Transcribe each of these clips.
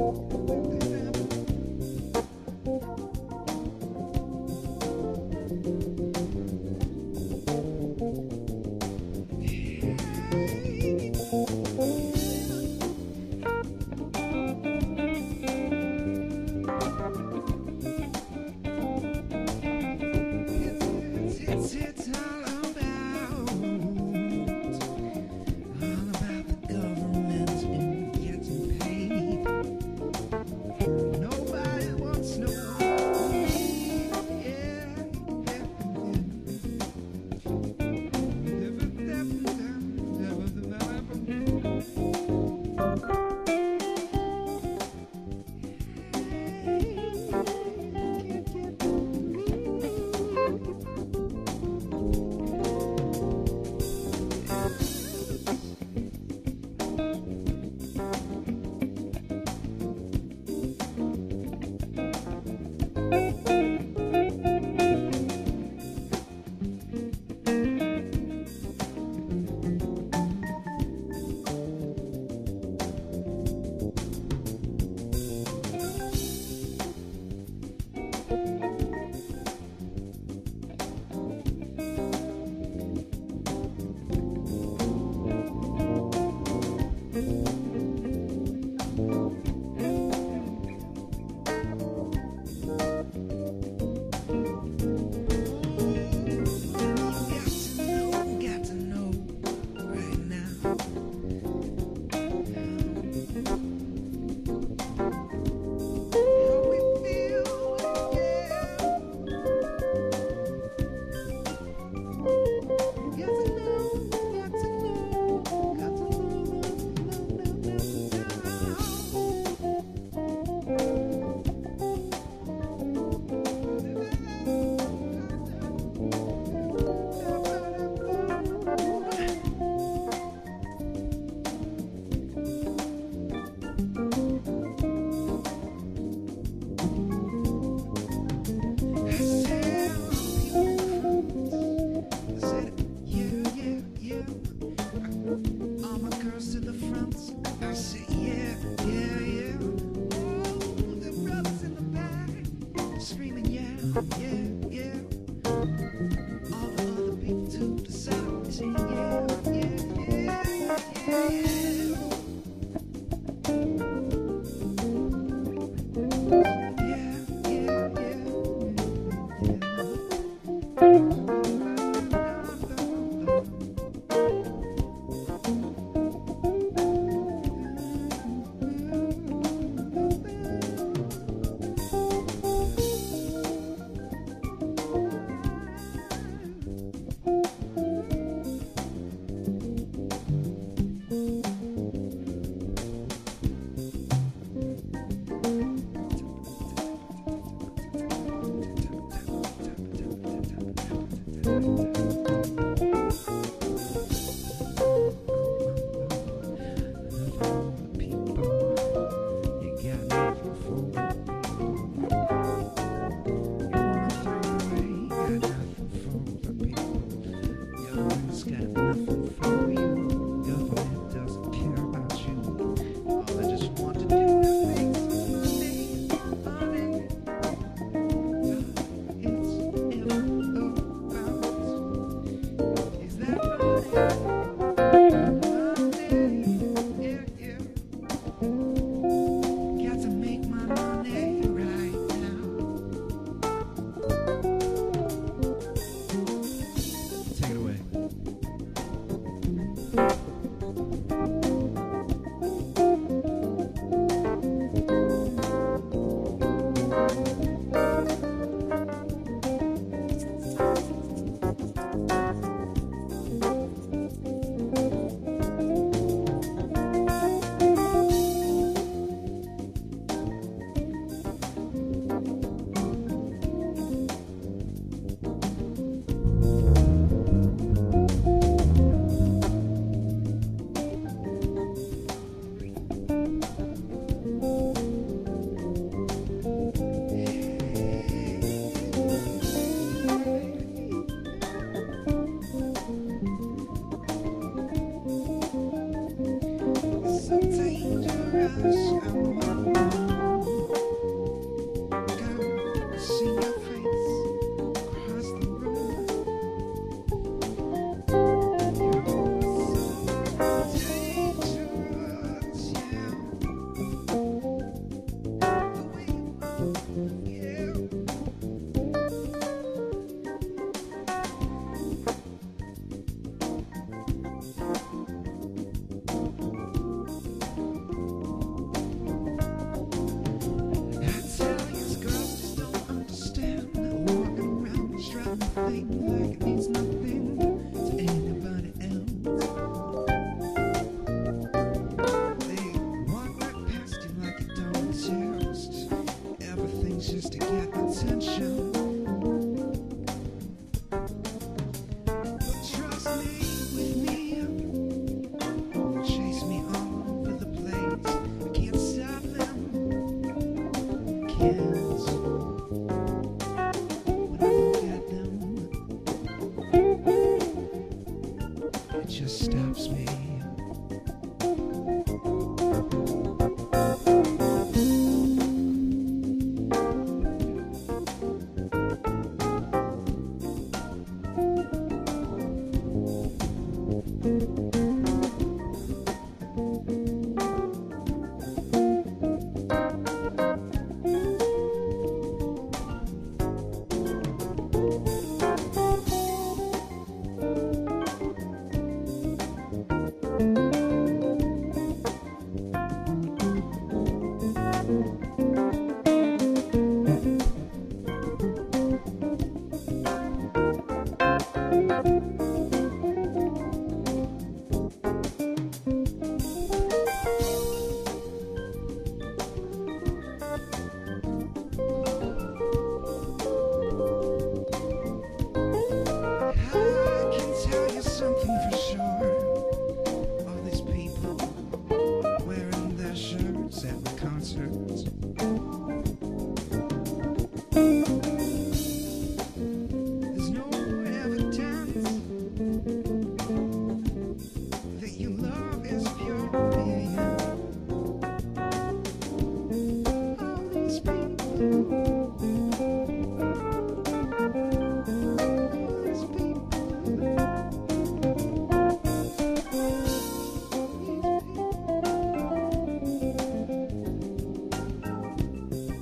So dangerous.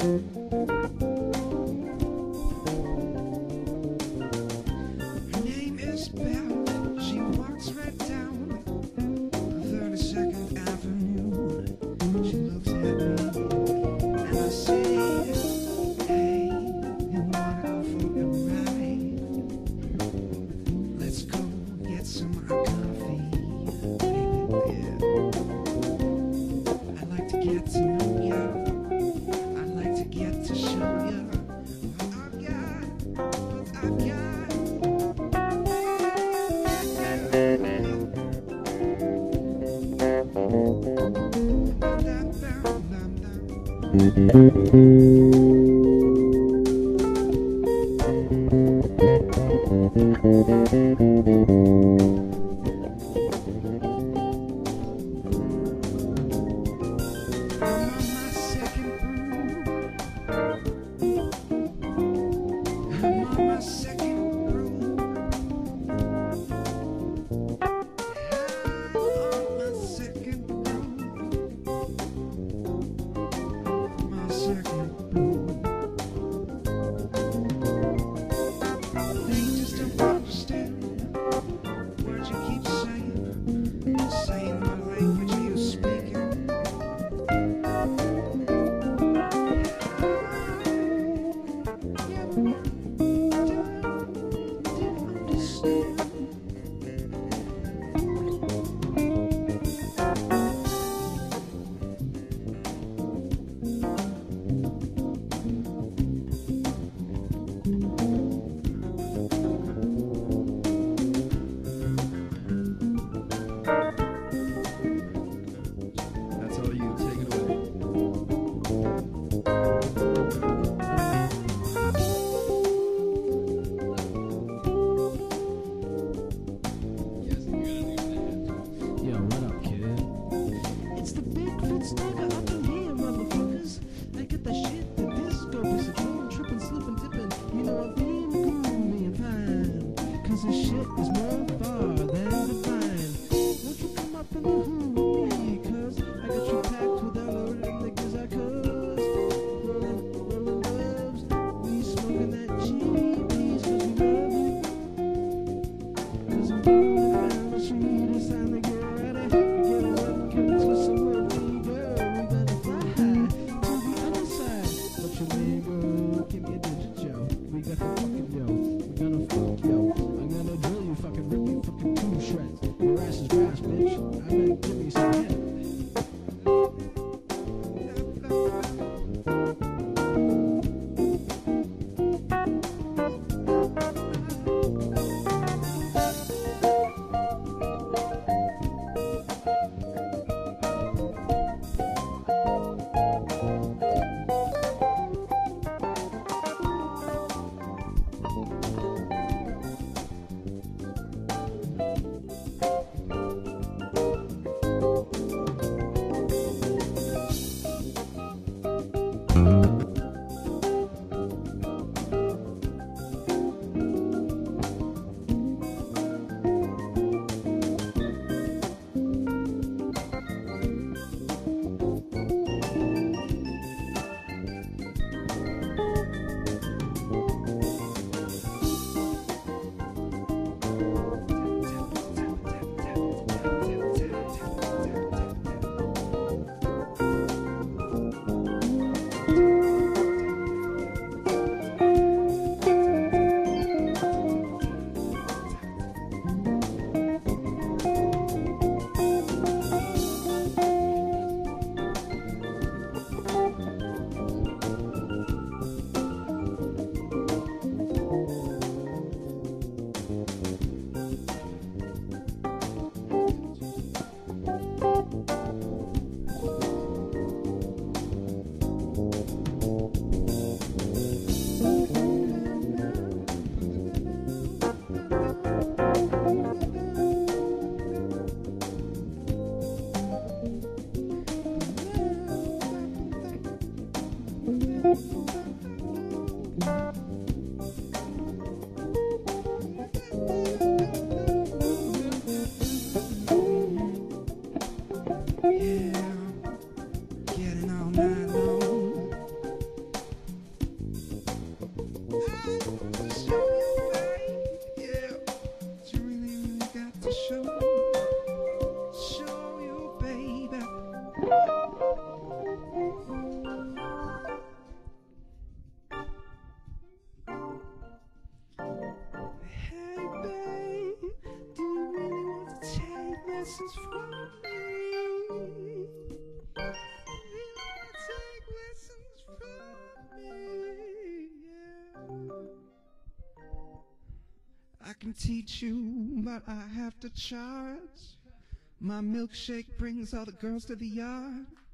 name is Belle. She walks right down 32nd Avenue. She looks at me and I say, hey, you wanna go for a ride? Let's go get some coffee, baby, yeah. I'd like to get to know ya. I'd like to get to show ya what I've got, what I've got. That's all you. Take it away. Yo, what up, kid? It's the Bigfoot stalker up in here, motherfuckers. I get the shit, the disco, piece of dream, tripping, slipping, tipping. You know I'm being groovy and fine. Cause this shit is more far than divine. Won't you come up in the hood with me? Cause I got you packed with all of them niggas I cuss. Rolling dubs, we smoking that GBs cause we love you. Cause I'm rolling around the street, it's time to get ready. Get up, get to some lovely girl. We better fly high to the other side. What's your name, girl? Give me a digit, yo. We got the fucking yo. We gonna fuck, yo. I'm gonna drill you, fucking rip you, fucking two shreds. Your ass is grass, bitch. I better give me some head. Hey babe, do you really want to take lessons from me? Take lessons from me, yeah. I can teach you, but I have to charge. My milkshake brings all the girls to the yard.